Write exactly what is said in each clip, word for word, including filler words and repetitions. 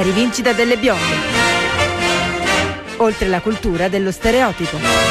rivincita delle bionde. Oltre la cultura dello stereotipo.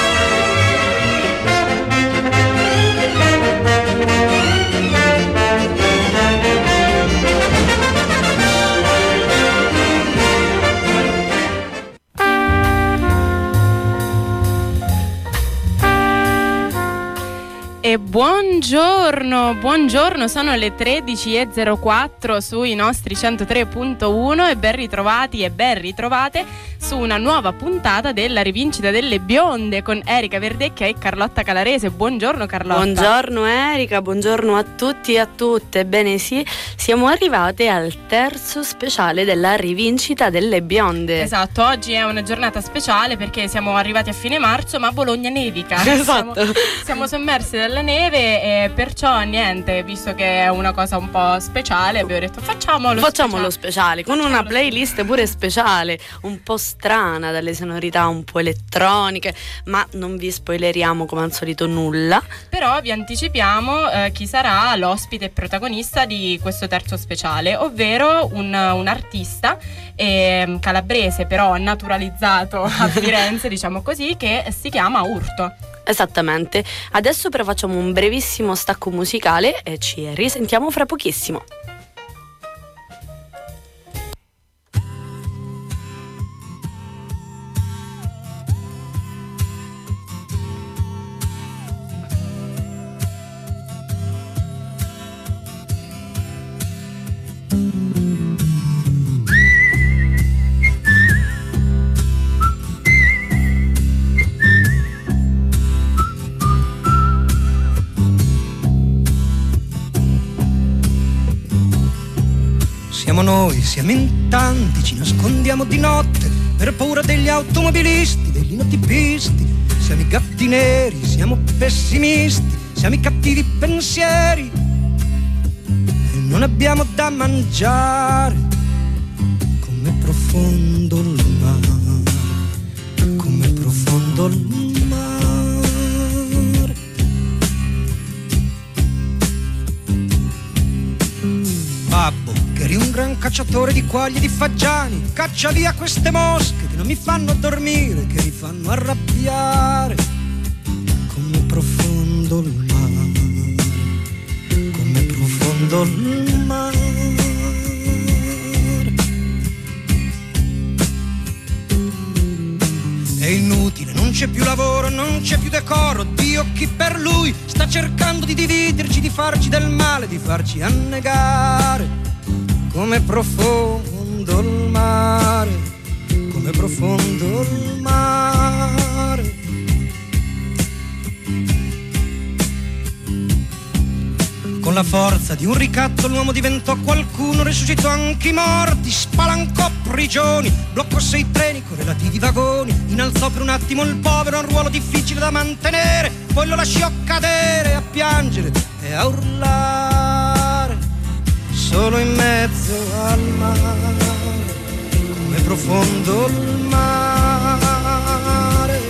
E buongiorno, buongiorno, sono le tredici e zero quattro sui nostri centotré punto uno e ben ritrovati e ben ritrovate su una nuova puntata della rivincita delle bionde con Erika Verdecchia e Carlotta Calarese. Buongiorno Carlotta. Buongiorno Erika, buongiorno a tutti e a tutte. Bene sì, siamo arrivate al terzo speciale della rivincita delle bionde. Esatto, oggi è una giornata speciale perché siamo arrivati a fine marzo ma Bologna nevica. Esatto. Siamo, siamo sommersi dalla neve e perciò niente, visto che è una cosa un po' speciale abbiamo detto facciamolo facciamolo speciale, speciale con facciamolo una playlist pure speciale, un po' strana, dalle sonorità un po' elettroniche, ma non vi spoileriamo come al solito nulla. Però vi anticipiamo eh, chi sarà l'ospite protagonista di questo terzo speciale, ovvero un, un artista eh, calabrese però naturalizzato a Firenze, diciamo così, che si chiama Urto. Esattamente, adesso però facciamo un brevissimo stacco musicale e ci risentiamo fra pochissimo. Siamo noi, siamo in tanti, ci nascondiamo di notte per paura degli automobilisti, degli inotipisti. Siamo i gatti neri, siamo pessimisti, siamo i cattivi pensieri e non abbiamo da mangiare. Com'è profondo il mare, com'è profondo il mare. Babbo, che eri un gran cacciatore di quaglie e di fagiani, caccia via queste mosche che non mi fanno dormire, che mi fanno arrabbiare. Come profondo il mare, come profondo il mare. È inutile, non c'è più lavoro, non c'è più decoro. Dio, chi per lui sta cercando di dividerci, di farci del male, di farci annegare. Come profondo il mare, come profondo il mare. Con la forza di un ricatto l'uomo diventò qualcuno, resuscitò anche i morti, spalancò prigioni, bloccò sei treni con relativi vagoni, innalzò per un attimo il povero a un ruolo difficile da mantenere, poi lo lasciò cadere a piangere e a urlare, solo in mezzo al mare, come profondo il mare.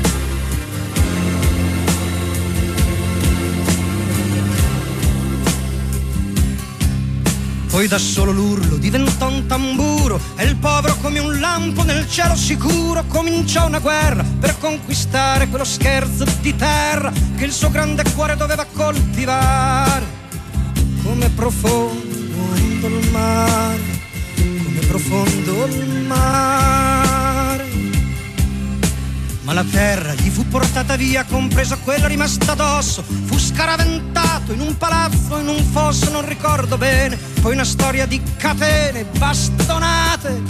Poi da solo l'urlo diventò un tamburo e il povero come un lampo nel cielo sicuro cominciò una guerra per conquistare quello scherzo di terra che il suo grande cuore doveva coltivare. Come profondo il mare, come profondo il mare. Ma la terra gli fu portata via, compresa quella rimasta addosso. Fu scaraventato in un palazzo, in un fosso, non ricordo bene. Poi una storia di catene, bastonate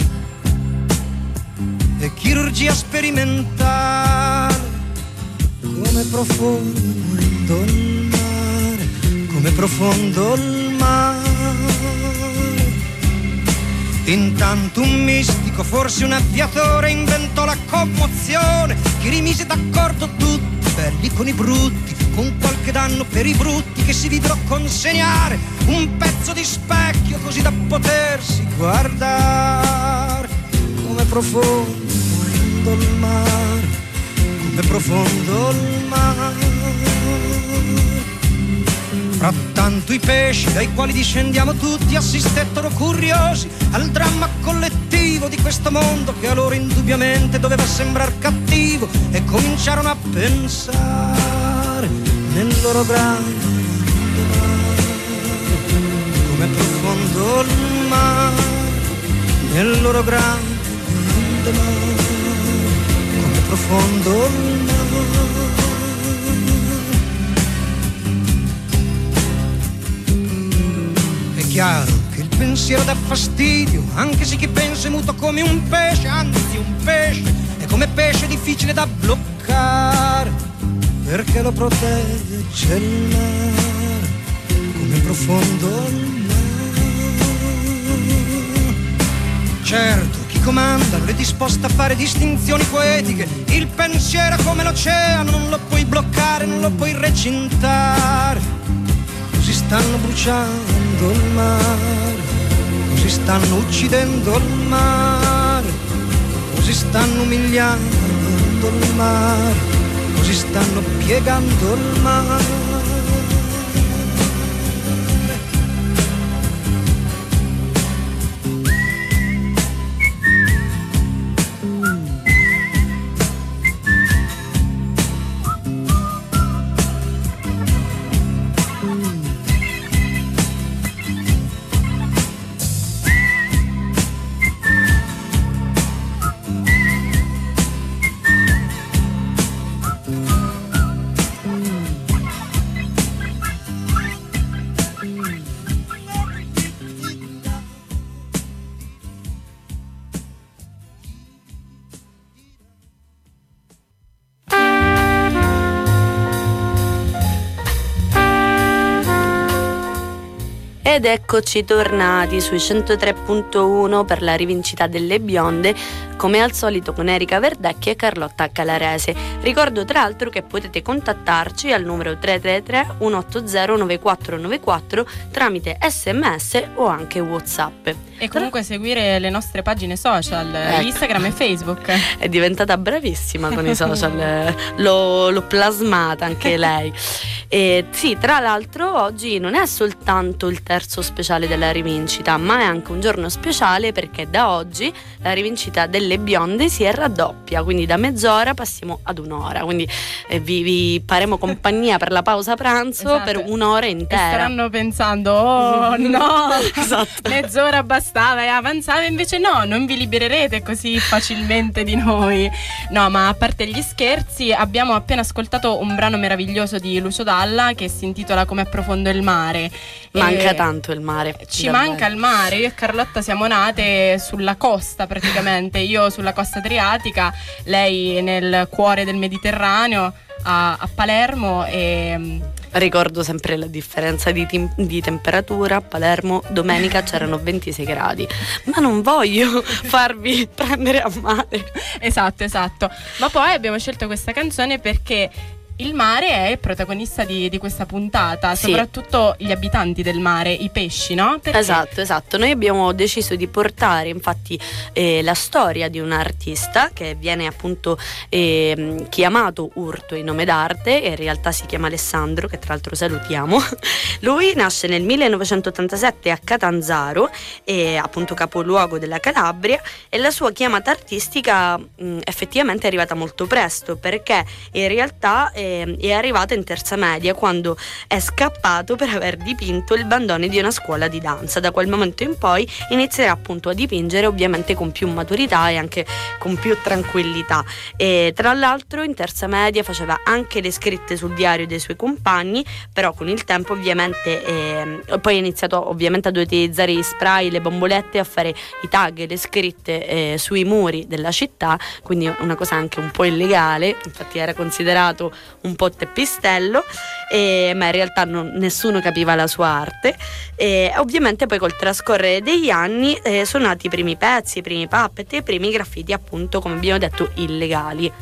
e chirurgia sperimentale. Come profondo il mare, come profondo il mare. Intanto un mistico, forse un aviatore, inventò la commozione che rimise d'accordo tutti, belli con i brutti, con qualche danno per i brutti che si videro consegnare un pezzo di specchio così da potersi guardare. Come profondo il mare, come profondo il mare. Frattanto i pesci dai quali discendiamo tutti assistettero curiosi al dramma collettivo di questo mondo che a loro indubbiamente doveva sembrar cattivo, e cominciarono a pensare nel loro grande mare, come profondo il mare, nel loro grande mare, come profondo il mare. È chiaro che il pensiero dà fastidio, anche se chi pensa è muto come un pesce, anzi un pesce è come pesce difficile da bloccare, perché lo protegge il mare, come profondo il mare. Certo, chi comanda non è disposto a fare distinzioni poetiche, il pensiero è come l'oceano, non lo puoi bloccare, non lo puoi recintare. Così stanno bruciando il mare, così stanno uccidendo il mare, così stanno umiliando il mare, così stanno piegando il mare. Ed eccoci tornati sui centotré punto uno per la rivincita delle bionde, come al solito con Erika Verdecchi e Carlotta Calarese. Ricordo tra l'altro che potete contattarci al numero tre tre tre uno otto zero nove quattro nove quattro tramite sms o anche WhatsApp. E comunque seguire le nostre pagine social, ecco. Instagram e Facebook. È diventata bravissima con i social, l'ho, l'ho plasmata anche lei. E sì, tra l'altro oggi non è soltanto il terzo speciale della rivincita, ma è anche un giorno speciale perché da oggi la rivincita delle bionde si raddoppia, quindi da mezz'ora passiamo ad un'ora, quindi eh, vi, vi faremo compagnia per la pausa pranzo, esatto, per un'ora intera. E staranno pensando, oh no, esatto, mezz'ora bastava e avanzava, invece no, non vi libererete così facilmente di noi. No, ma a parte gli scherzi, abbiamo appena ascoltato un brano meraviglioso di Lucio Dalla che si intitola Come approfondo il mare. Manca e tanto il mare. Ci davvero. manca il mare. Io e Carlotta siamo nate sulla costa praticamente, io sulla costa adriatica, lei nel cuore del Mediterraneo a, a Palermo. E ricordo sempre la differenza di, tim- di temperatura. A Palermo domenica c'erano ventisei gradi, ma non voglio farvi prendere a male. Esatto, esatto. Ma poi abbiamo scelto questa canzone perché il mare è il protagonista di, di questa puntata, sì, soprattutto gli abitanti del mare, i pesci, no? Perché? Esatto, esatto. Noi abbiamo deciso di portare infatti eh, la storia di un artista che viene appunto eh, chiamato Urto in nome d'arte, e in realtà si chiama Alessandro, che tra l'altro salutiamo. Lui nasce nel millenovecentottantasette a Catanzaro, eh, appunto capoluogo della Calabria, e la sua chiamata artistica mh, effettivamente è arrivata molto presto, perché in realtà eh, è arrivata in terza media quando è scappato per aver dipinto il bandone di una scuola di danza. Da quel momento in poi inizierà appunto a dipingere, ovviamente con più maturità e anche con più tranquillità, e tra l'altro in terza media faceva anche le scritte sul diario dei suoi compagni, però con il tempo ovviamente eh, poi ha iniziato ovviamente ad utilizzare gli spray, le bombolette, a fare i tag e le scritte eh, sui muri della città, quindi una cosa anche un po' illegale, infatti era considerato un po' teppistello, eh, ma in realtà non, nessuno capiva la sua arte. E ovviamente poi col trascorrere degli anni eh, sono nati i primi pezzi, i primi puppet e i primi graffiti, appunto come abbiamo detto illegali.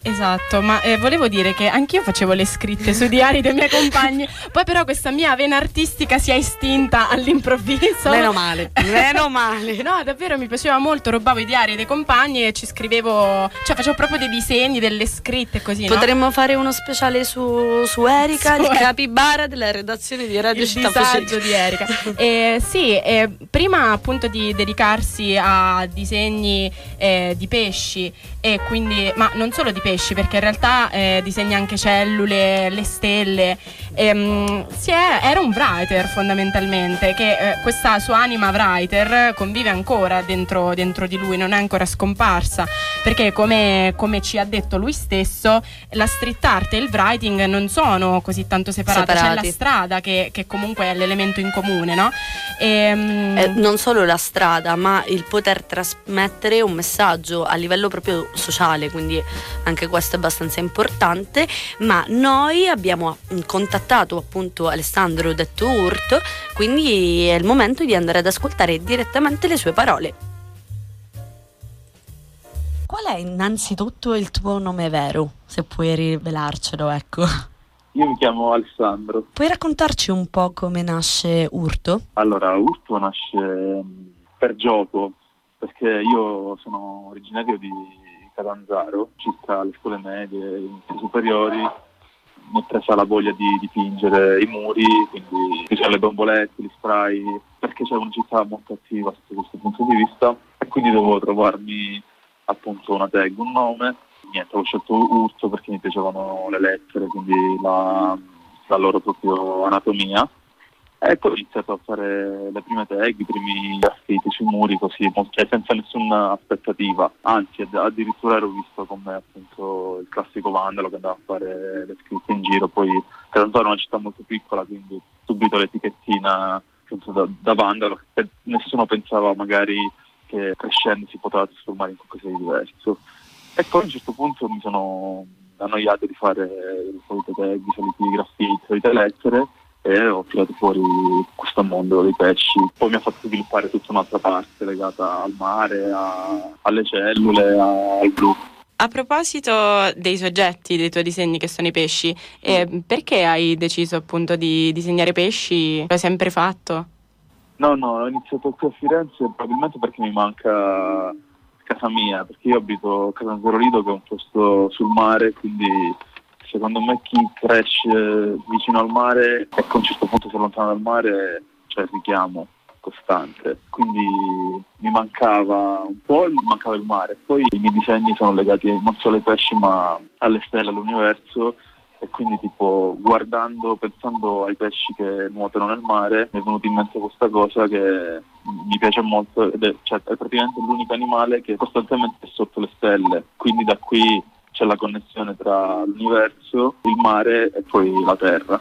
Esatto, ma eh, volevo dire che anch'io facevo le scritte sui diari dei miei compagni, poi però questa mia vena artistica si è estinta all'improvviso. Meno male, meno male. No, davvero mi piaceva molto, rubavo i diari dei compagni e ci scrivevo, cioè facevo proprio dei disegni, delle scritte così, Potremmo no? fare uno speciale su, su Erika, Su il Er- capibara della redazione di Radio Il Città disagio Fucina. di Erika. Eh, sì, eh, prima appunto di dedicarsi a disegni eh, di pesci e quindi, ma non solo di pesci, perché in realtà eh, disegna anche cellule, le stelle. Ehm, si è, era un writer fondamentalmente, che eh, questa sua anima writer convive ancora dentro, dentro di lui, non è ancora scomparsa, perché come, come ci ha detto lui stesso, la street art e il writing non sono così tanto separate, Separati. c'è la strada che, che comunque è l'elemento in comune, no? Ehm, Eh, non solo la strada, ma il poter trasmettere un messaggio a livello proprio sociale, quindi anche questo è abbastanza importante. Ma noi abbiamo contattato appunto Alessandro detto Urto, quindi è il momento di andare ad ascoltare direttamente le sue parole. Qual è innanzitutto il tuo nome vero, se puoi rivelarcelo, ecco? Io mi chiamo Alessandro. Puoi raccontarci un po' come nasce Urto? Allora, Urto nasce mh, per gioco, perché io sono originario di Catanzaro, circa alle scuole medie, e superiori. Mi è presa la voglia di dipingere i muri, quindi diciamo, le bombolette, gli spray, perché c'è una città molto attiva sotto questo punto di vista, e quindi dovevo trovarmi appunto una tag, un nome. Niente, ho scelto Urto perché mi piacevano le lettere, quindi la, la loro proprio anatomia. E poi ho iniziato a fare le prime tag, i primi graffiti sui muri, così, cioè, senza nessuna aspettativa. Anzi, ad- addirittura ero visto come appunto il classico vandalo che andava a fare le scritte in giro. Poi Catanzaro è una città molto piccola, quindi subito l'etichettina appunto da, da vandalo, che nessuno pensava magari che crescendo si poteva trasformare in qualcosa di diverso. E poi a un certo punto mi sono annoiato di fare le solite tag, i soliti graffiti, le solite lettere, e ho tirato fuori questo mondo dei pesci. Poi mi ha fatto sviluppare tutta un'altra parte legata al mare, a- alle cellule, a- al blu. A proposito dei soggetti dei tuoi disegni che sono i pesci, eh, perché hai deciso appunto di disegnare pesci? L'hai sempre fatto? No, no, ho iniziato qui a Firenze probabilmente perché mi manca casa mia, perché io abito a Catanzaro Lido, che è un posto sul mare, quindi secondo me chi cresce vicino al mare e che a un certo punto si allontana dal mare c'è il richiamo costante, quindi mi mancava un po', mi mancava il mare. Poi i miei disegni sono legati non solo ai pesci ma alle stelle, all'universo, e quindi tipo guardando, pensando ai pesci che nuotano nel mare, mi è venuta in mente questa cosa che mi piace molto, ed è, cioè, è praticamente l'unico animale che costantemente è sotto le stelle, quindi da qui c'è la connessione tra l'universo, il mare e poi la terra.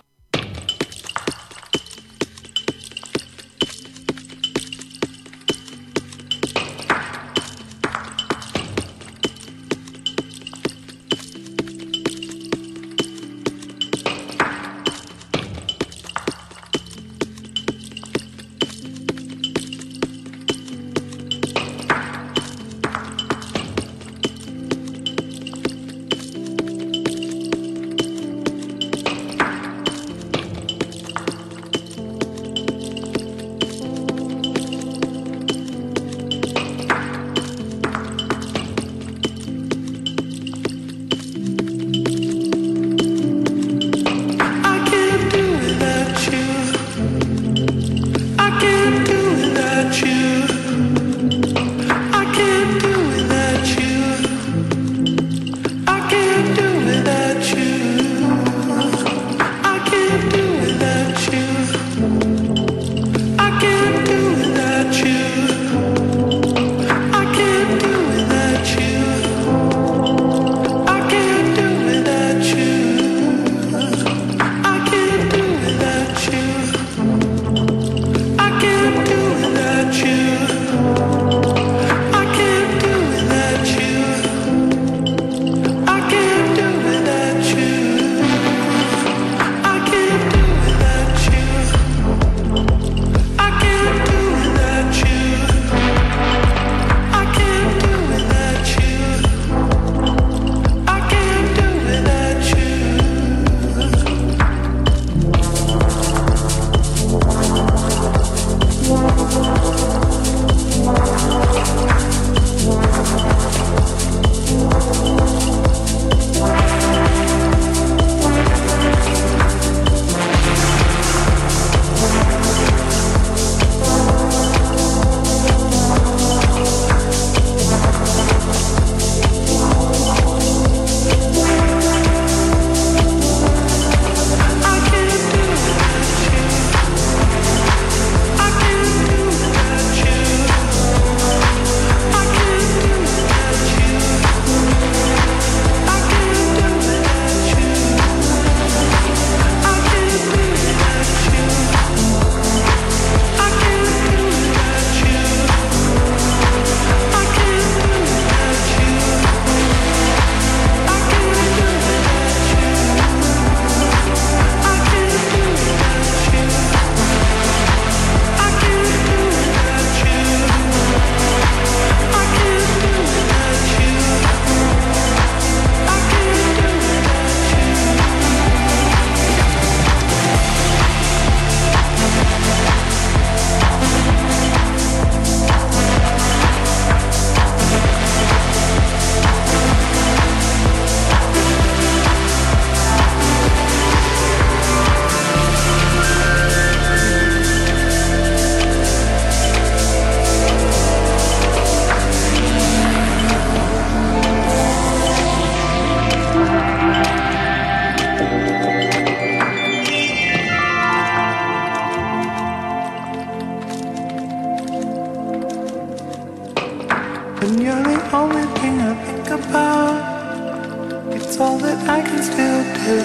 I can still do.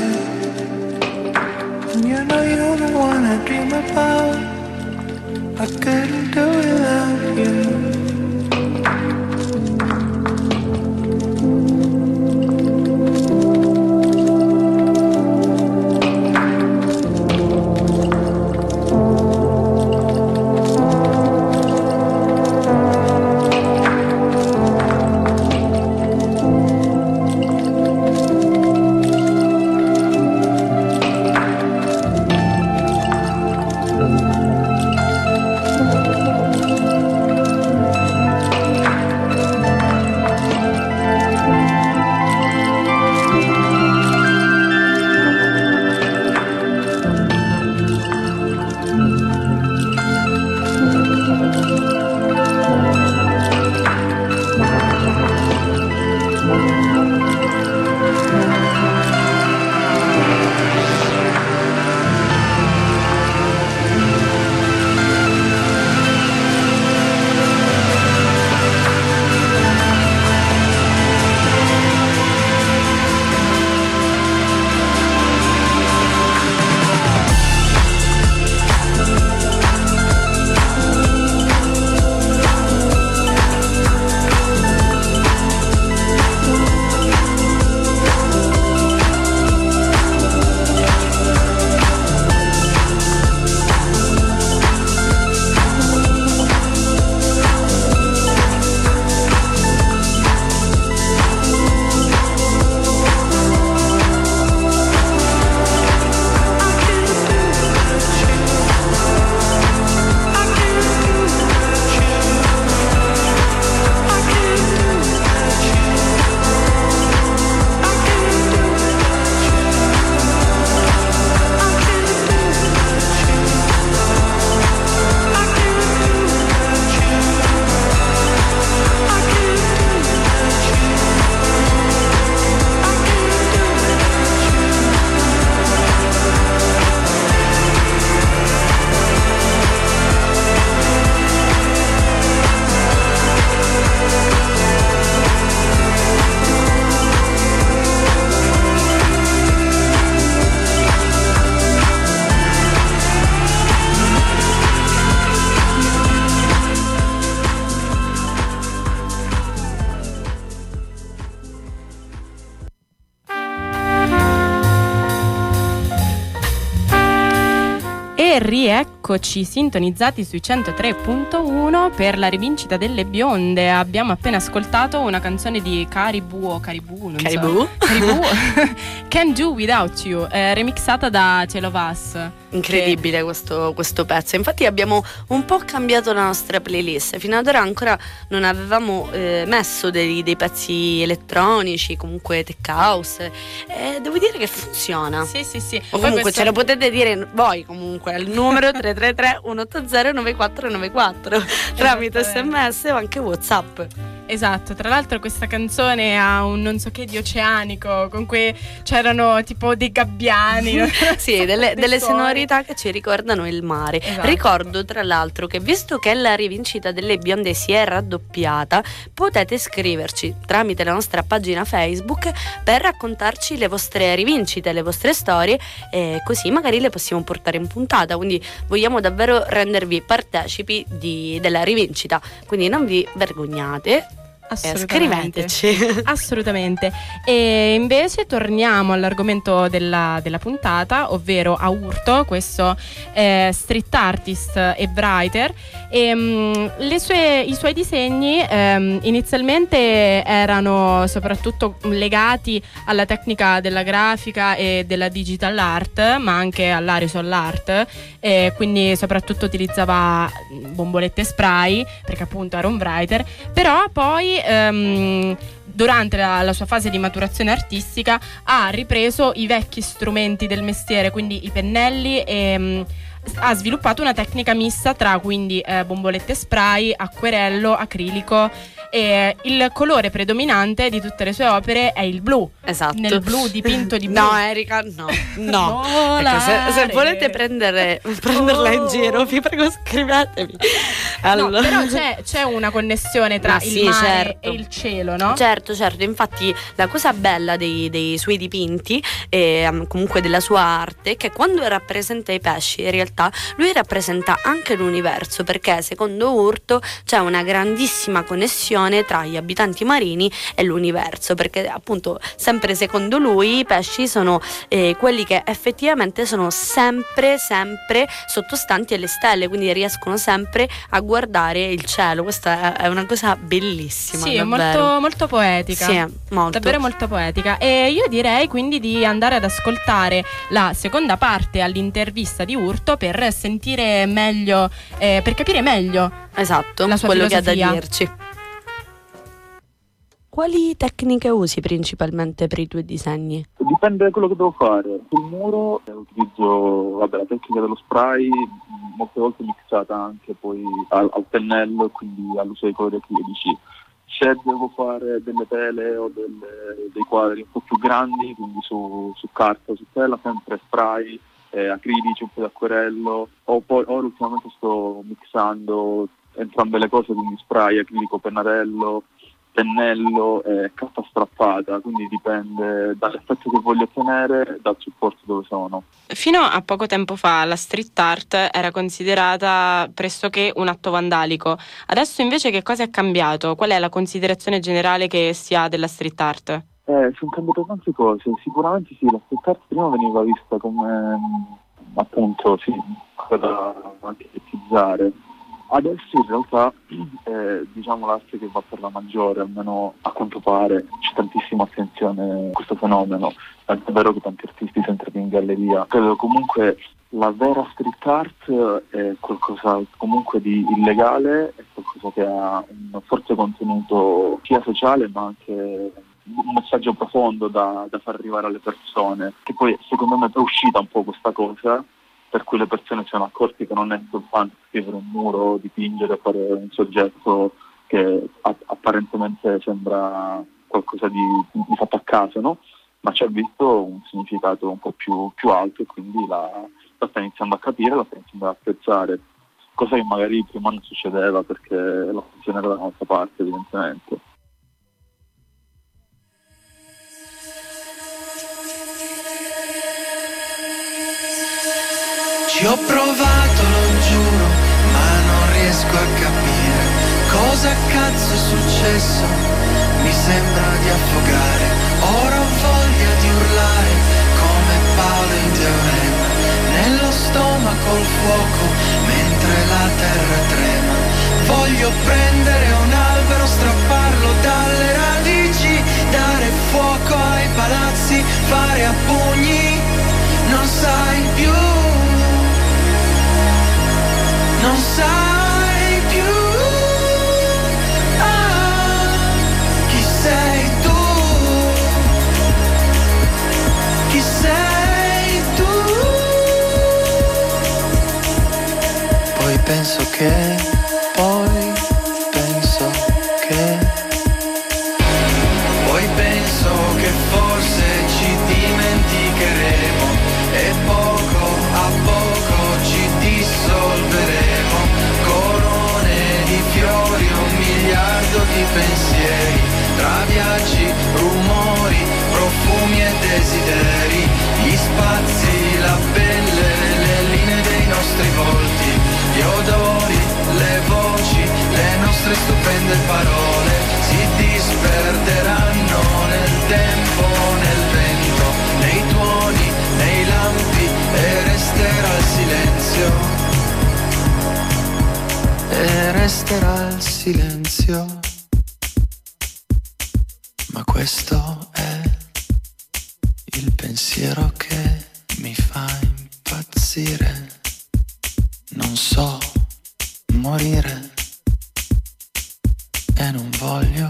And you know you're the one I dream about. I couldn't do without you. Rieccoci sintonizzati sui centotré punto uno per la rivincita delle bionde. Abbiamo appena ascoltato una canzone di Caribou o Caribou, non Caribou? so. Caribou Can't Do Without You, eh, remixata da Cielo Vas. Incredibile che... questo, questo pezzo. Infatti abbiamo un po' cambiato la nostra playlist. Fino ad ora ancora non avevamo eh, messo dei, dei pezzi elettronici, comunque tech house, e devo dire che funziona. Sì, sì, sì. O comunque questo... ce lo potete dire voi comunque al numero tre tre tre uno otto zero nove quattro nove quattro tramite sms o anche WhatsApp. Esatto, tra l'altro questa canzone ha un non so che di oceanico, con cui c'erano tipo dei gabbiani. Sì, delle, delle sonorità che ci ricordano il mare. Esatto. Ricordo tra l'altro che visto che la rivincita delle bionde si è raddoppiata, potete scriverci tramite la nostra pagina Facebook per raccontarci le vostre rivincite, le vostre storie, e così magari le possiamo portare in puntata. Quindi vogliamo davvero rendervi partecipi di, della rivincita, quindi non vi vergognate. Assolutamente. Scriveteci. Assolutamente. E invece torniamo all'argomento della, della puntata, ovvero a Urto, questo eh, street artist e writer. E, um, le sue, i suoi disegni um, inizialmente erano soprattutto legati alla tecnica della grafica e della digital art, ma anche all'aerosol art, e quindi soprattutto utilizzava bombolette spray perché appunto era un writer. Però poi Um, durante la, la sua fase di maturazione artistica ha ripreso i vecchi strumenti del mestiere, quindi i pennelli, e um, ha sviluppato una tecnica mista tra quindi eh, bombolette spray, acquerello, acrilico, e il colore predominante di tutte le sue opere è il blu. Esatto. Nel blu dipinto di blu. No, Erika, no, no. Ecco, se, se volete prendere, prenderla oh. in giro, vi prego scrivetemi. Allora. No, però c'è, c'è una connessione tra Ma il sì, mare certo. e il cielo, no? Certo, certo, infatti la cosa bella dei, dei suoi dipinti e um, comunque della sua arte è che quando rappresenta i pesci in realtà lui rappresenta anche l'universo, perché secondo Urto c'è una grandissima connessione tra gli abitanti marini e l'universo, perché appunto sempre secondo lui i pesci sono eh, quelli che effettivamente sono sempre sempre sottostanti alle stelle, quindi riescono sempre a guardare il cielo. Questa è una cosa bellissima. Sì, è davvero. molto, molto poetica. Sì, molto. Davvero molto poetica. E io direi quindi di andare ad ascoltare la seconda parte all'intervista di Urto per sentire meglio, eh, per capire meglio Esatto, la sua quello che ha da filosofia. dirci. Quali tecniche usi principalmente per i tuoi disegni? Dipende da quello che devo fare. Sul muro eh, utilizzo vabbè, la tecnica dello spray, mh, molte volte mixata anche poi al, al pennello e quindi all'uso dei colori acrilici. Se devo fare delle tele o delle, dei quadri un po' più grandi, quindi su, su carta o su tela, sempre spray, eh, acrilici, un po' di acquerello. O poi ora ultimamente sto mixando entrambe le cose, quindi spray, acrilico, pennarello, pennello e carta strappata, quindi dipende dall'effetto che voglio ottenere e dal supporto dove sono. Fino a poco tempo fa la street art era considerata pressoché un atto vandalico. Adesso invece che cosa è cambiato? Qual è la considerazione generale che si ha della street art? Eh, sono cambiate tante cose, sicuramente sì, la street art prima veniva vista come appunto sì, cosa da marketizzare. Adesso in realtà eh, diciamo l'arte che va per la maggiore, almeno a quanto pare c'è tantissima attenzione a questo fenomeno, tant'è vero che tanti artisti sono entrati in galleria. Credo comunque la vera street art è qualcosa comunque di illegale, è qualcosa che ha un forte contenuto sia sociale ma anche un messaggio profondo da, da far arrivare alle persone, che poi secondo me è uscita un po' questa cosa, per cui le persone si sono accorti che non è soltanto scrivere un muro, dipingere, fare un soggetto che apparentemente sembra qualcosa di, di fatto a caso, no? Ma ci ha visto un significato un po' più, più alto e quindi la, la sta iniziando a capire, la sta iniziando ad apprezzare, cosa che magari prima non succedeva perché l'attenzione era dalla nostra parte, evidentemente. Ci ho provato, lo giuro, ma non riesco a capire cosa cazzo è successo. Mi sembra di affogare, ora ho voglia di urlare come Paolo in teorema. Nello stomaco il fuoco mentre la terra trema. Voglio prendere un albero, strapparlo dalle radici, dare fuoco ai palazzi, fare a pugni. Non sai più, non sai più, ah, chi sei tu, chi sei tu. Poi penso che, poi penso che, poi penso che forse ci dimenticheremo e poco a poco ci dissolveremo. Corone di fiori, un miliardo di pensieri, tra viaggi, rumori, profumi e desideri, gli spazi, la pelle, le linee dei nostri volti, gli odori, le voci, le nostre stupende parole si disperderanno nel tempo, nel vento, nei tuoni, nei lampi e resterà il silenzio. E resterà il silenzio, ma questo è il pensiero che mi fa impazzire. Non so morire e non voglio.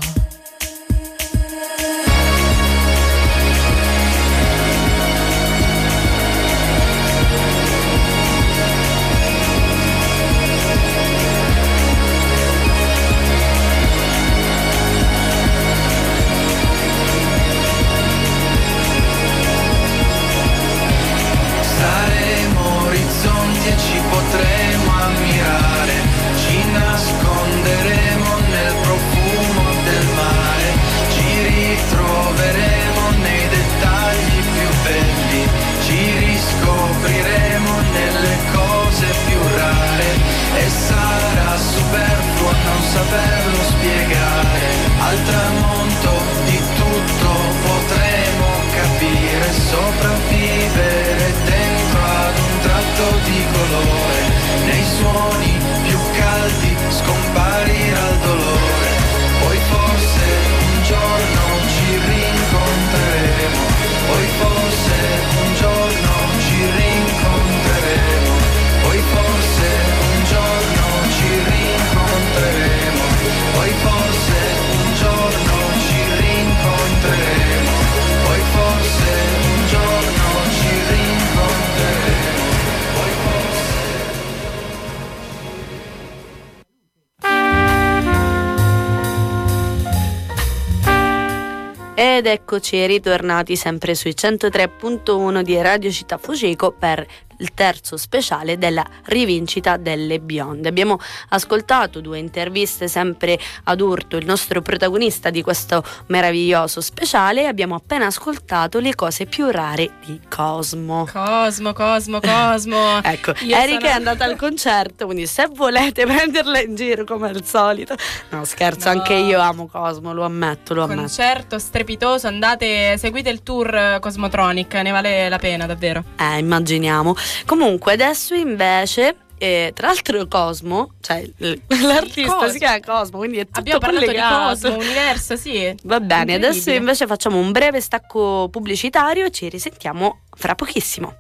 Ed eccoci ritornati sempre sui centotré punto uno di Radio Città Fuceco per il terzo speciale della rivincita delle bionde. Abbiamo ascoltato due interviste sempre ad Urto, il nostro protagonista di questo meraviglioso speciale, e abbiamo appena ascoltato le cose più rare di Cosmo. Cosmo, Cosmo, Cosmo. Ecco, Io Erika sono... è andata al concerto, quindi se volete prenderla in giro come al solito. No, scherzo, No. Anche io amo Cosmo, lo ammetto, lo ammetto. Concerto strepitoso, andate, seguite il tour Cosmotronic, ne vale la pena davvero. Eh, immaginiamo. Comunque adesso invece, eh, tra l'altro Cosmo, cioè l- l'artista Cosmo. si chiama Cosmo, quindi è tutto Abbiamo parlato collegato. di Cosmo, universo, sì. Va bene, adesso Incredibile. invece facciamo un breve stacco pubblicitario e ci risentiamo fra pochissimo.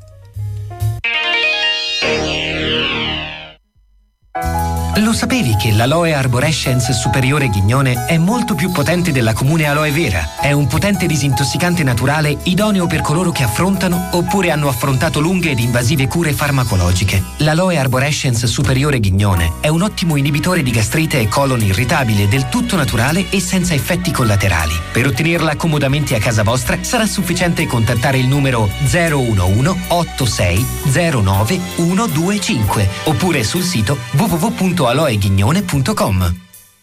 Lo sapevi che l'Aloe Arborescens Superiore Ghignone è molto più potente della comune aloe vera? È un potente disintossicante naturale idoneo per coloro che affrontano oppure hanno affrontato lunghe ed invasive cure farmacologiche. L'Aloe Arborescens Superiore Ghignone è un ottimo inibitore di gastrite e colon irritabile, del tutto naturale e senza effetti collaterali. Per ottenerla comodamente a casa vostra sarà sufficiente contattare il numero zero uno uno otto sei zero nove uno due cinque oppure sul sito w w w punto aloe ghignone punto com.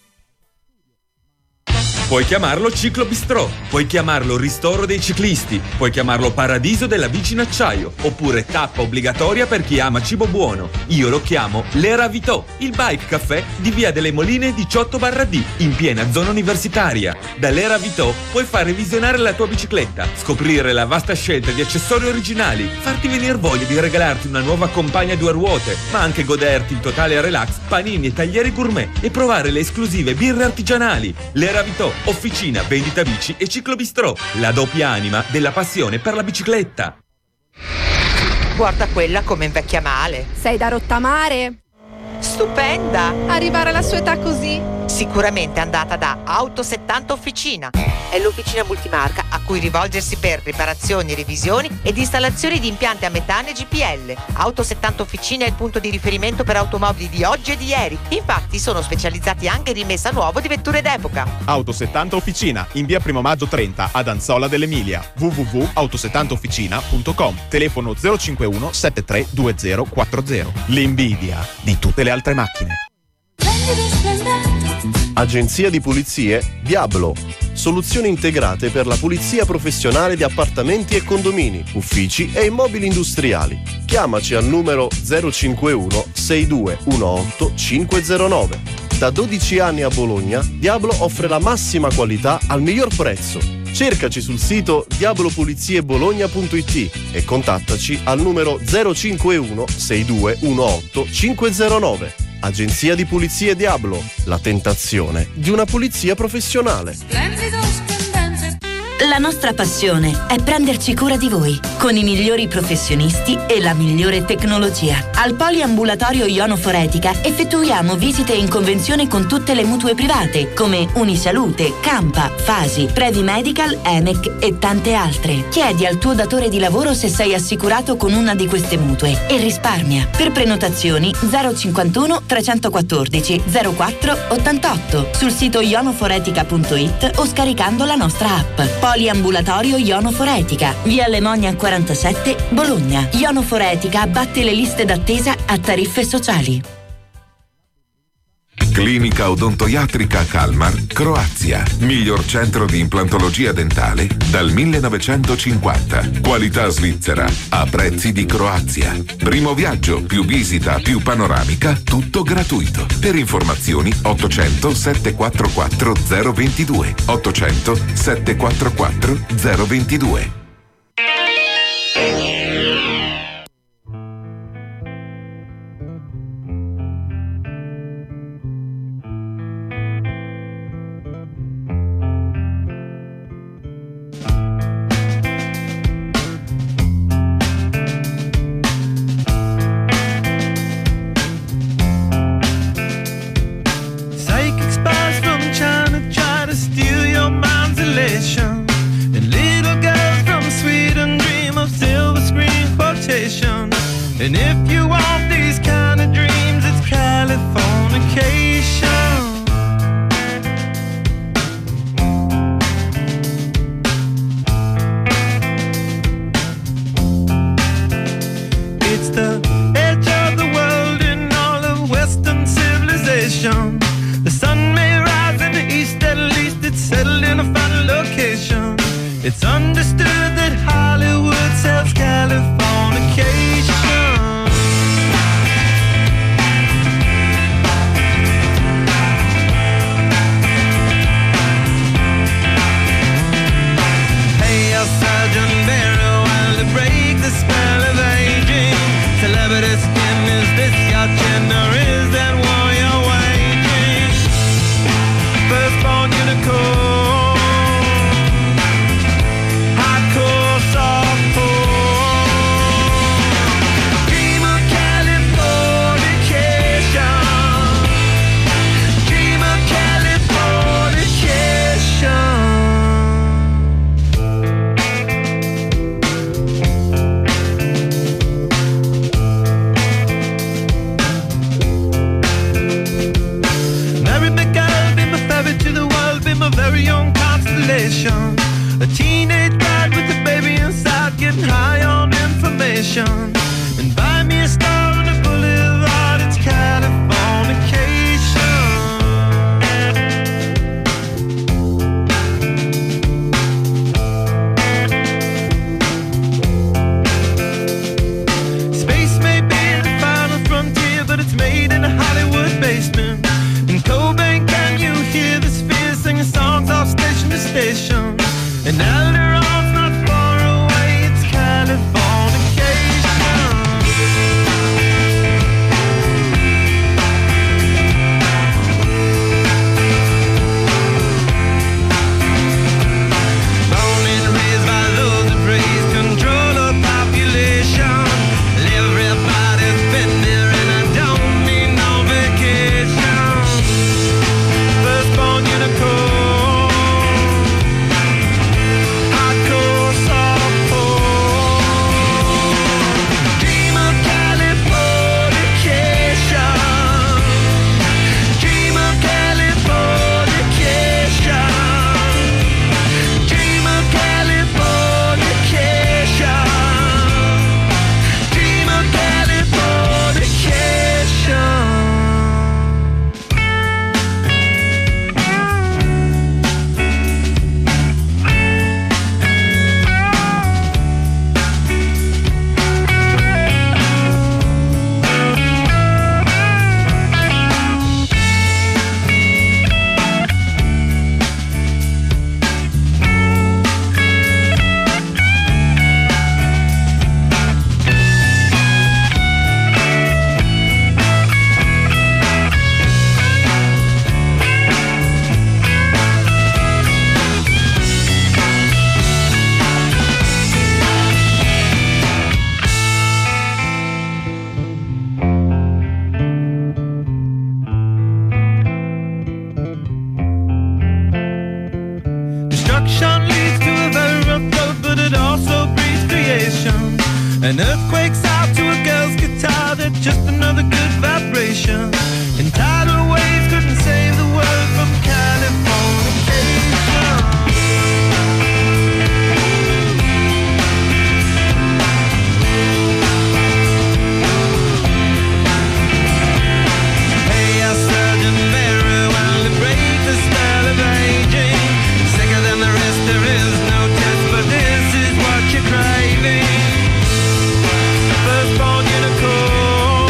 Puoi chiamarlo Ciclo Bistrò, puoi chiamarlo Ristoro dei Ciclisti, puoi chiamarlo Paradiso della Bici in Acciaio, oppure tappa obbligatoria per chi ama cibo buono. Io lo chiamo L'Era Vitò, il bike caffè di Via delle Moline diciotto barra D, in piena zona universitaria. Dall'Era Vitò puoi far revisionare la tua bicicletta, scoprire la vasta scelta di accessori originali, farti venire voglia di regalarti una nuova compagna a due ruote, ma anche goderti in totale relax panini e taglieri gourmet e provare le esclusive birre artigianali. L'Era Vitò, officina, vendita bici e ciclobistrò, la doppia anima della passione per la bicicletta. Guarda quella come invecchia male. Sei da rottamare? Stupenda! Arrivare alla sua età così? Sicuramente andata da Auto settanta Officina. È l'officina multimarca a cui rivolgersi per riparazioni, revisioni ed installazioni di impianti a metano e G P L. Auto settanta Officina è il punto di riferimento per automobili di oggi e di ieri. Infatti sono specializzati anche in rimessa a nuovo di vetture d'epoca. Auto settanta Officina, in via Primo Maggio trenta ad Anzola dell'Emilia. w w w punto auto settanta officina punto com. Telefono zero cinque uno sette tre due zero quattro zero. L'invidia di tutte le altre macchine. Agenzia di pulizie Diablo. Soluzioni integrate per la pulizia professionale di appartamenti e condomini, uffici e immobili industriali. Chiamaci al numero zero cinque uno sei due uno otto cinque zero nove. Da dodici anni a Bologna, Diablo offre la massima qualità al miglior prezzo. Cercaci sul sito diablo pulizie bologna punto i t e contattaci al numero zero cinque uno sei due uno otto cinque zero nove. Agenzia di pulizie Diablo, la tentazione di una pulizia professionale. La nostra passione è prenderci cura di voi, con i migliori professionisti e la migliore tecnologia. Al Poliambulatorio Ionoforetica effettuiamo visite in convenzione con tutte le mutue private, come Unisalute, Campa, Fasi, Previ Medical, Emec e tante altre. Chiedi al tuo datore di lavoro se sei assicurato con una di queste mutue e risparmia. Per prenotazioni zero cinquantuno trecentoquattordici zero quattro ottantotto sul sito ionoforetica punto i t o scaricando la nostra app. Poliambulatorio Ionoforetica, via Lemonia quarantasette, Bologna. Ionoforetica batte le liste d'attesa a tariffe sociali. Clinica Odontoiatrica Kalmar, Croazia. Miglior centro di implantologia dentale dal millenovecentocinquanta. Qualità svizzera a prezzi di Croazia. Primo viaggio, più visita, più panoramica, tutto gratuito. Per informazioni ottocento sette quattro quattro zero due due. ottocento sette quattro quattro zero due due. Psychic spies from China try to steal your mind's elation, and little girls from understood that Hollywood sells Californication. Hey, El Sergeant Barrow, while to break the spell of aging. Celebrity skin, is this your chin or is that war you're waging? Firstborn unicorn, hardcore softcore. Dream of Californication, dream of Californication. To the world, be my very own constellation. A teenage bride with a baby inside, getting high on information. And buy me a star on the boulevard, it's Californication. Space may be the final frontier, but it's made in a Hollywood basement. In Cobain, can you hear the sphere singing songs off station to station? And Alderon's not far away, it's Californication. Born and raised by those that praise control of population. Everybody's been there and I don't mean no vacation. Firstborn unicorn, hardcore softcore. Dream of Californication, dream of Californication, dream of Californication, dream of Californication. Destruction leads to a very rough road, but it also breeds creation. An earthquake's out to a girl's guitar, that's just another good vibration. And tidal waves couldn't save the world from Californication. Hey, El Sergeant Barrow, while to break the spell of aging. Sicker than the rest, there is no test, but this is what you're craving. Firstborn unicorn,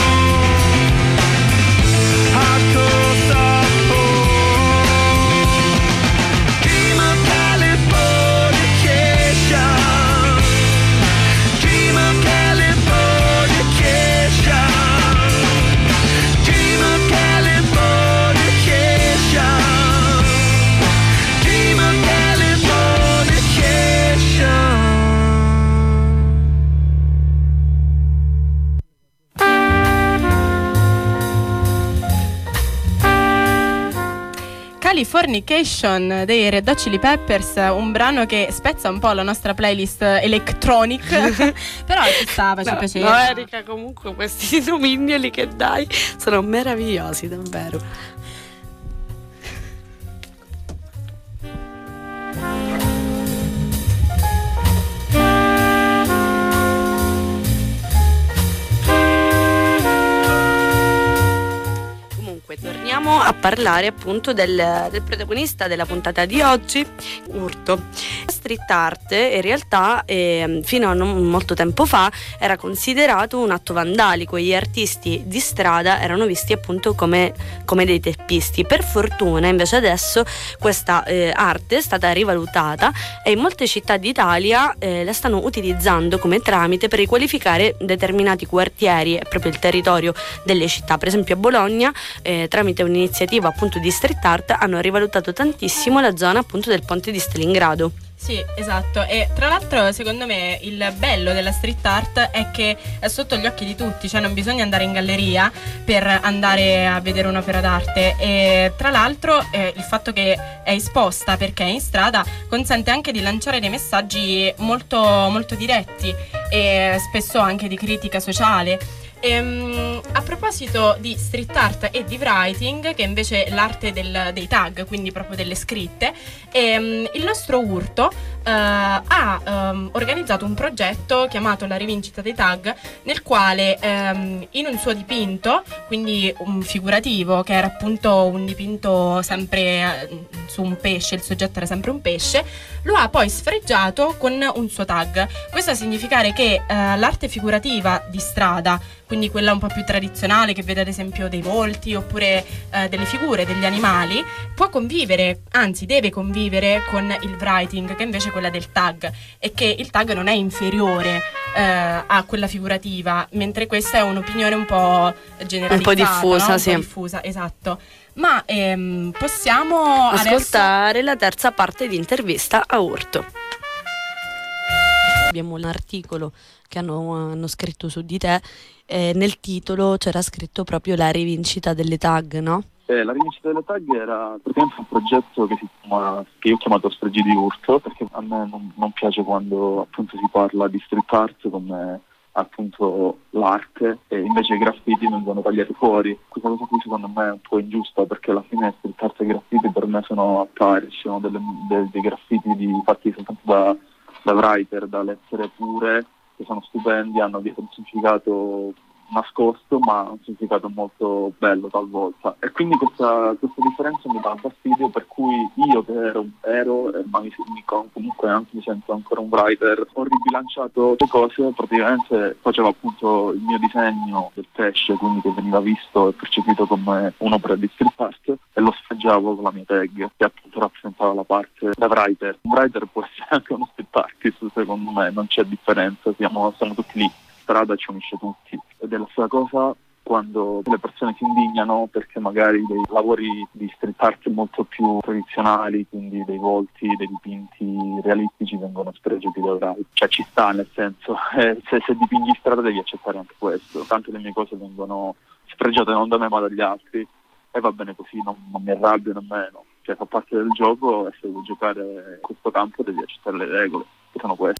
hardcore softcore. Dream of Californication, dream of Californication, dream of Californication, dream of Californication. Californication dei Red Hot Chili Peppers, un brano che spezza un po' la nostra playlist electronic, però ci stava, ci No, piaceva. no, Erika, comunque questi nomignoli che dai sono meravigliosi, davvero. Torniamo a parlare appunto del, del protagonista della puntata di oggi, Urto. street art in realtà eh, fino a non molto tempo fa era considerato un atto vandalico e gli artisti di strada erano visti appunto come, come dei teppisti. Per fortuna invece adesso questa eh, arte è stata rivalutata e in molte città d'Italia eh, la stanno utilizzando come tramite per riqualificare determinati quartieri e proprio il territorio delle città. Per esempio a Bologna eh, tramite un'iniziativa appunto di street art hanno rivalutato tantissimo la zona appunto del ponte di Stalingrado. Sì, esatto, e tra l'altro secondo me il bello della street art è che è sotto gli occhi di tutti, cioè non bisogna andare in galleria per andare a vedere un'opera d'arte, e tra l'altro eh, il fatto che è esposta perché è in strada consente anche di lanciare dei messaggi molto, molto diretti e spesso anche di critica sociale. Ehm, a proposito di street art e di writing, che invece è l'arte del, dei tag, quindi proprio delle scritte, ehm, il nostro Urto eh, ha ehm, organizzato un progetto chiamato La rivincita dei tag, nel quale ehm, in un suo dipinto, quindi un figurativo che era appunto un dipinto sempre eh, su un pesce, il soggetto era sempre un pesce, lo ha poi sfregiato con un suo tag. Questo a significare che eh, l'arte figurativa di strada, quindi quella un po' più tradizionale che vede ad esempio dei volti oppure eh, delle figure, degli animali, può convivere, anzi deve convivere con il writing, che invece è quella del tag, e che il tag non è inferiore eh, a quella figurativa, mentre questa è un'opinione un po' generalizzata, un po' diffusa, no? Un sì. po' diffusa, esatto. Ma ehm, possiamo ascoltare adesso la terza parte di intervista a Urto. Abbiamo un articolo che hanno, hanno scritto su di te, e nel titolo c'era scritto proprio la rivincita delle tag, no? Eh, la rivincita delle tag era praticamente un progetto che, si chiama, che io ho chiamato Stragi di Urto, perché a me non, non piace quando appunto si parla di street art come appunto l'arte e invece i graffiti vengono tagliati fuori. Questa cosa qui secondo me è un po' ingiusta, perché alla fine street art e graffiti per me sono a pari, ci sono delle, dei, dei graffiti di, fatti soltanto da, da writer, da lettere pure, che sono stupendi, hanno dietro un significato nascosto ma un significato molto bello talvolta, e quindi questa, questa differenza mi dà fastidio, per cui io che ero, ero e ma mi, mi, comunque anche mi sento ancora un writer, ho ribilanciato le cose. Praticamente facevo appunto il mio disegno del pesce, quindi che veniva visto e percepito come un'opera di street art, e lo sfreggiavo con la mia tag, che appunto rappresentava la parte da writer. Un writer può essere anche uno street artist, secondo me non c'è differenza, siamo, siamo tutti lì, strada ci unisce tutti. Ed è la stessa cosa quando le persone si indignano perché magari dei lavori di street art molto più tradizionali, quindi dei volti, dei dipinti realistici, vengono sfregiati da orali. Cioè ci sta, nel senso, eh, se, se dipingi strada devi accettare anche questo. Tante le mie cose vengono sfregiate non da me ma dagli altri, e va bene così, non, non mi arrabbio nemmeno. Cioè fa parte del gioco, e se vuoi giocare in questo campo devi accettare le regole, che sono queste.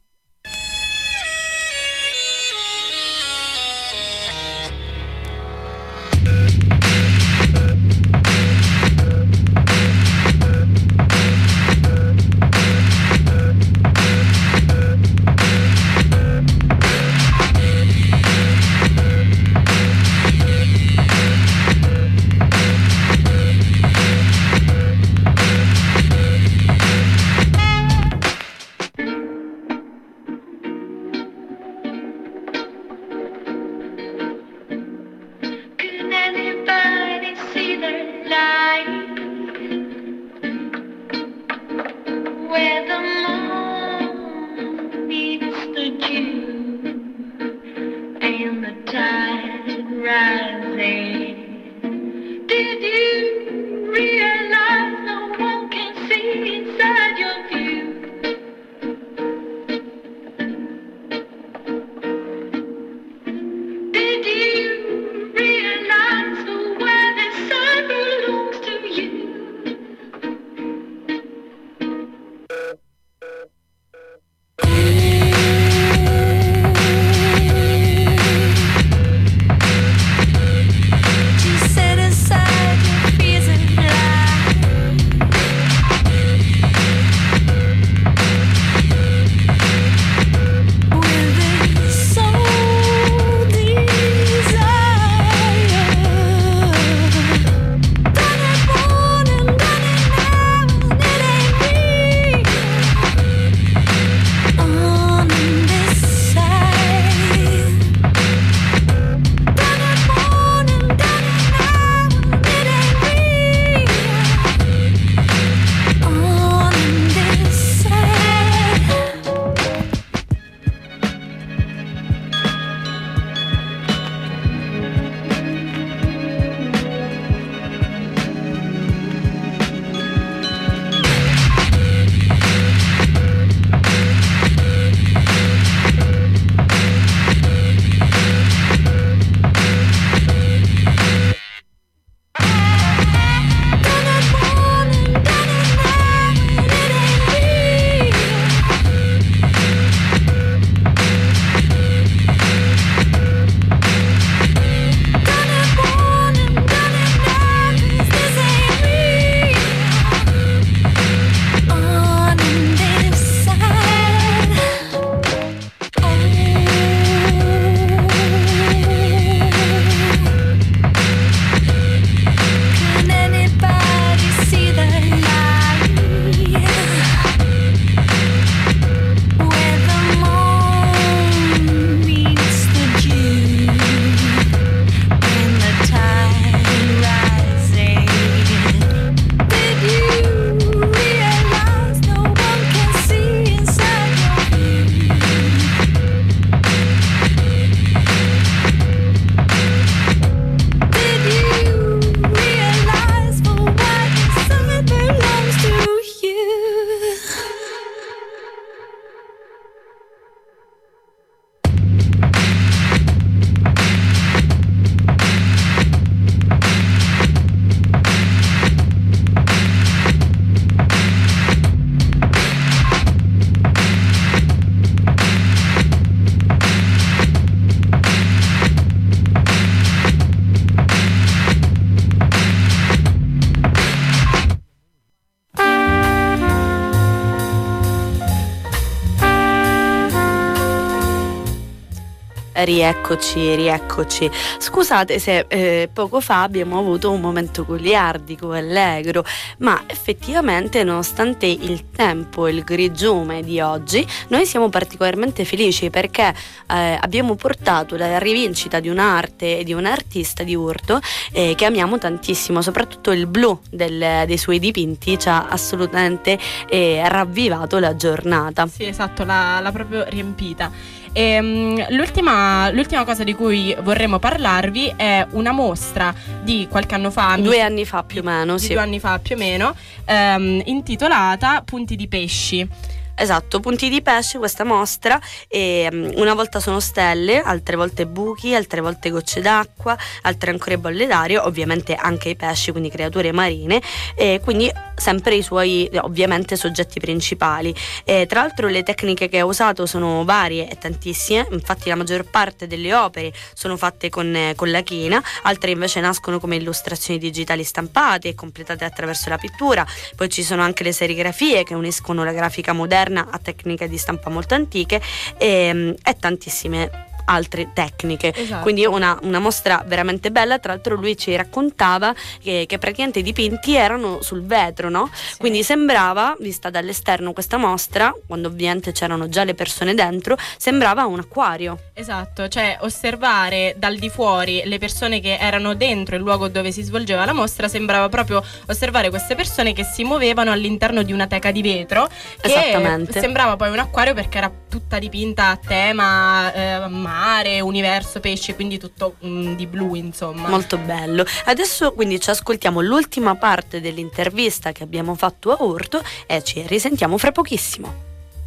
Rieccoci, rieccoci. Scusate se eh, poco fa abbiamo avuto un momento goliardico, allegro, ma effettivamente, nonostante il tempo e il grigiume di oggi, noi siamo particolarmente felici perché eh, abbiamo portato la rivincita di un'arte e di un artista di Urto eh, che amiamo tantissimo, soprattutto il blu del, dei suoi dipinti ci ha assolutamente eh, ravvivato la giornata. Sì, esatto, l'ha, l'ha proprio riempita. E, um, l'ultima, l'ultima cosa di cui vorremmo parlarvi è una mostra di qualche anno fa, due anni fa più o meno, di sì. due anni fa più o meno, um, intitolata Punti di Pesci. Esatto, Punti di Pesci, questa mostra, e um, una volta sono stelle, altre volte buchi, altre volte gocce d'acqua, altre ancora bolle d'aria, ovviamente anche i pesci, quindi creature marine, e quindi sempre i suoi ovviamente soggetti principali. E tra l'altro le tecniche che ha usato sono varie e tantissime, infatti la maggior parte delle opere sono fatte con, eh, con la china, altre invece nascono come illustrazioni digitali stampate e completate attraverso la pittura. Poi ci sono anche le serigrafie che uniscono la grafica moderna a tecniche di stampa molto antiche e, e tantissime altre tecniche. Esatto. Quindi una, una mostra veramente bella. Tra l'altro lui ci raccontava che, che praticamente i dipinti erano sul vetro, no? Sì. Quindi sembrava, vista dall'esterno questa mostra, quando ovviamente c'erano già le persone dentro, sembrava un acquario. Esatto, cioè osservare dal di fuori le persone che erano dentro il luogo dove si svolgeva la mostra sembrava proprio osservare queste persone che si muovevano all'interno di una teca di vetro, che Esattamente. sembrava poi un acquario perché era tutta dipinta a tema eh, mare, universo, pesce, quindi tutto mm, di blu, insomma. Molto bello. Adesso quindi ci ascoltiamo l'ultima parte dell'intervista che abbiamo fatto a Urto e ci risentiamo fra pochissimo.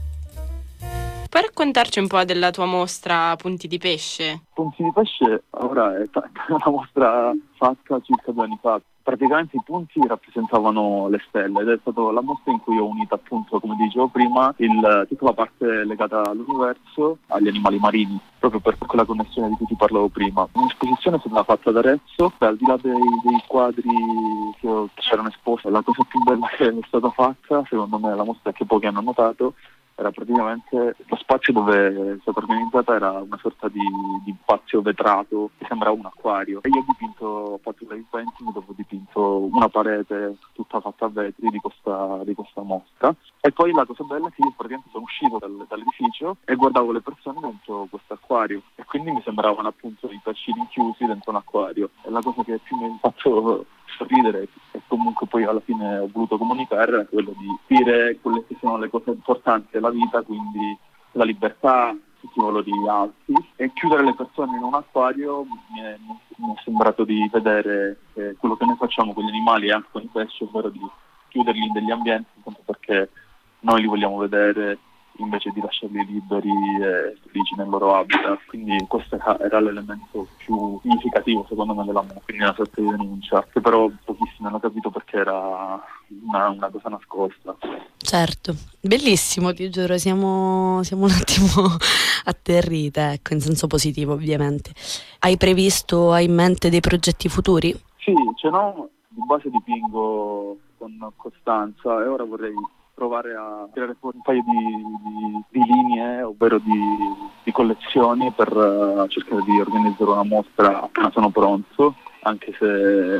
Puoi raccontarci un po' della tua mostra Punti di Pesce? Punti di Pesce ora è una mostra fatta circa due anni fa. Praticamente i punti rappresentavano le stelle ed è stata la mostra in cui ho unito, appunto, come dicevo prima, il, tutta la parte legata all'universo, agli animali marini, proprio per quella connessione di cui ti parlavo prima. Un'esposizione è stata fatta ad Arezzo, e al di là dei, dei quadri che c'erano esposti, la cosa più bella che è stata fatta, secondo me, la mostra che pochi hanno notato, era praticamente lo spazio dove è stata organizzata era una sorta di, di spazio vetrato che sembrava un acquario, e io ho dipinto, ho fatto il live painting dove ho dipinto una parete tutta fatta a vetri di questa, di questa mostra. E poi la cosa bella è che io praticamente sono uscito dal, dall'edificio e guardavo le persone dentro questo acquario e quindi mi sembravano appunto i pesci rinchiusi dentro un acquario. E la cosa che più mi ha fatto sorridere e comunque poi alla fine ho voluto comunicare è quello di dire quelle che sono le cose importanti della vita, quindi la libertà, tutti i valori alti, e chiudere le persone in un acquario mi è, mi è sembrato di vedere eh, quello che noi facciamo con gli animali e anche con i pesci, ovvero di chiuderli in degli ambienti perché noi li vogliamo vedere invece di lasciarli liberi e felici nel loro habitat. Quindi questo era l'elemento più significativo secondo me della mostra, quindi una sorta di denuncia che però pochissimi hanno capito perché era una, una cosa nascosta. Certo, bellissimo, ti giuro, siamo, siamo un attimo atterrite, ecco, in senso positivo ovviamente. Hai previsto, hai in mente dei progetti futuri? Sì, cioè no, di base dipingo con costanza e ora vorrei provare a tirare fuori un paio di, di, di linee, ovvero di, di collezioni per uh, cercare di organizzare una mostra appena sono pronto, anche se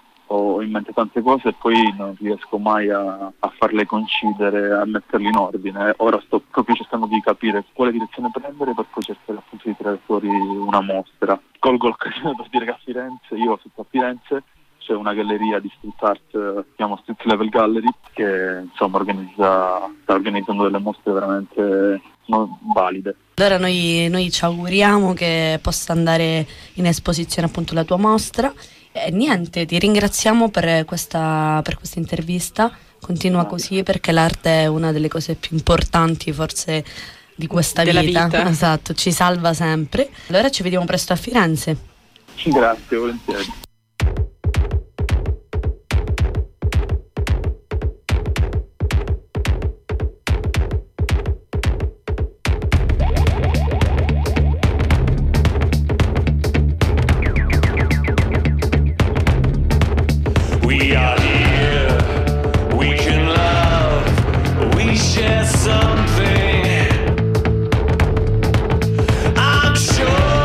ho in mente tante cose e poi non riesco mai a, a farle coincidere, a metterle in ordine. Ora sto proprio cercando di capire quale direzione prendere per poi cercare appunto di tirare fuori una mostra. Colgo l'occasione per dire che a Firenze, io sono a Firenze, c'è una galleria di street art, si chiama Street Level Gallery, che insomma organizza, sta organizzando delle mostre veramente non valide. Allora noi, noi ci auguriamo che possa andare in esposizione appunto la tua mostra. E niente, ti ringraziamo per questa, per questa intervista, continua così perché l'arte è una delle cose più importanti forse di questa Della vita. vita. Esatto, ci salva sempre. Allora ci vediamo presto a Firenze. Grazie, volentieri. We are here, we can love, we share something. I'm sure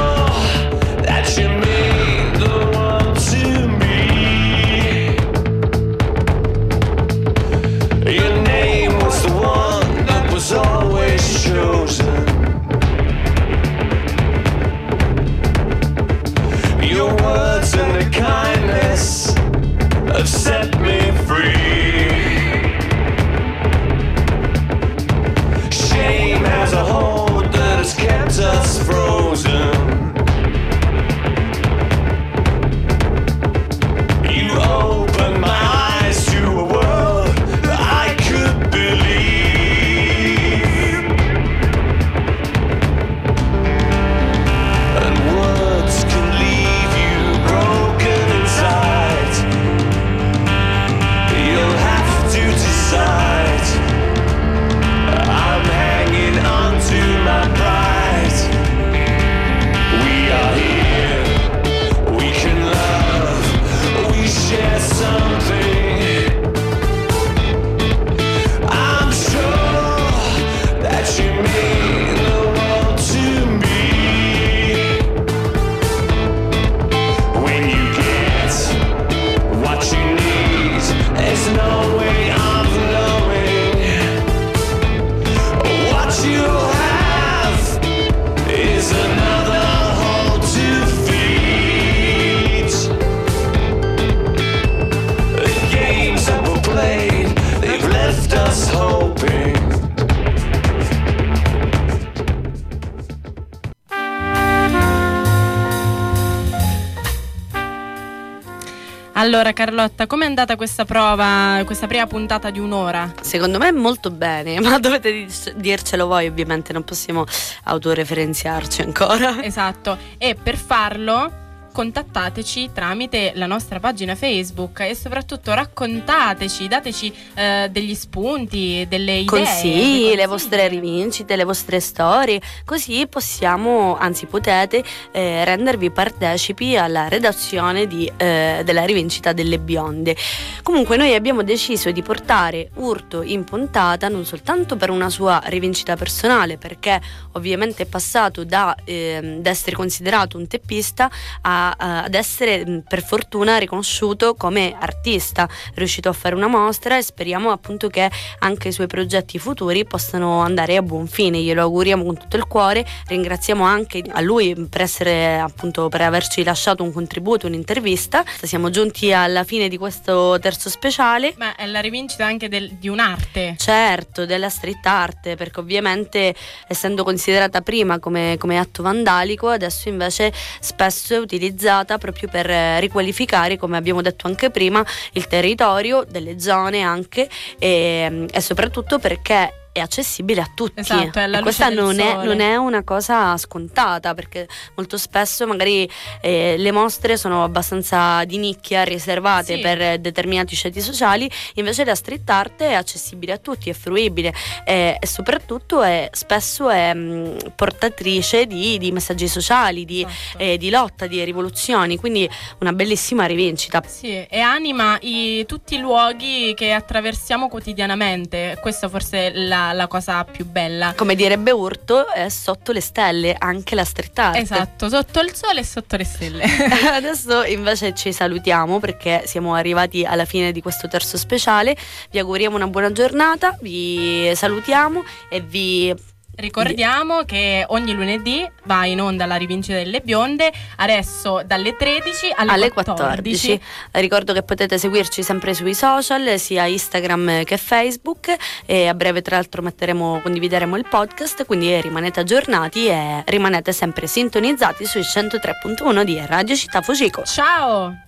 Allora Carlotta, com'è andata questa prova, questa prima puntata di un'ora? Secondo me molto bene, ma dovete dircelo voi, ovviamente non possiamo autoreferenziarci ancora. Esatto, e per farlo contattateci tramite la nostra pagina Facebook e soprattutto raccontateci, dateci eh, degli spunti, delle idee, consigli, le vostre rivincite, le vostre storie, così possiamo, anzi potete eh, rendervi partecipi alla redazione di, eh, della rivincita delle bionde. Comunque noi abbiamo deciso di portare Urto in puntata non soltanto per una sua rivincita personale, perché ovviamente è passato da, eh, da essere considerato un teppista a ad essere per fortuna riconosciuto come artista, è riuscito a fare una mostra e speriamo appunto che anche i suoi progetti futuri possano andare a buon fine. Glielo auguriamo con tutto il cuore, ringraziamo anche a lui per essere appunto per averci lasciato un contributo, un'intervista. Siamo giunti alla fine di questo terzo speciale. Ma è la rivincita anche del, di un'arte. Certo, della street art, perché ovviamente essendo considerata prima come, come atto vandalico, adesso invece spesso è utilizzata proprio per riqualificare, come abbiamo detto anche prima, il territorio delle zone anche e, e soprattutto perché è accessibile a tutti. Esatto, è la e questa luce del non è, sole. non è una cosa scontata, perché molto spesso magari eh, le mostre sono abbastanza di nicchia, riservate sì. per determinati ceti sociali, invece la street art è accessibile a tutti, è fruibile eh, e soprattutto è, spesso è mh, portatrice di, di messaggi sociali, di, esatto. eh, di lotta, di rivoluzioni, quindi una bellissima rivincita. Sì, e anima i, tutti i luoghi che attraversiamo quotidianamente, questa forse è la La, la cosa più bella. Come direbbe Urto, è sotto le stelle anche la street art. Esatto, sotto il sole e sotto le stelle. Adesso invece ci salutiamo perché siamo arrivati alla fine di questo terzo speciale. Vi auguriamo una buona giornata, vi salutiamo e vi ricordiamo che ogni lunedì va in onda la rivincita delle bionde, adesso dalle tredici alle, alle quattordici. quattordici. Ricordo che potete seguirci sempre sui social, sia Instagram che Facebook, e a breve tra l'altro metteremo, condivideremo il podcast, quindi rimanete aggiornati e rimanete sempre sintonizzati sui centotré punto uno di Radio Città Fucico. Ciao!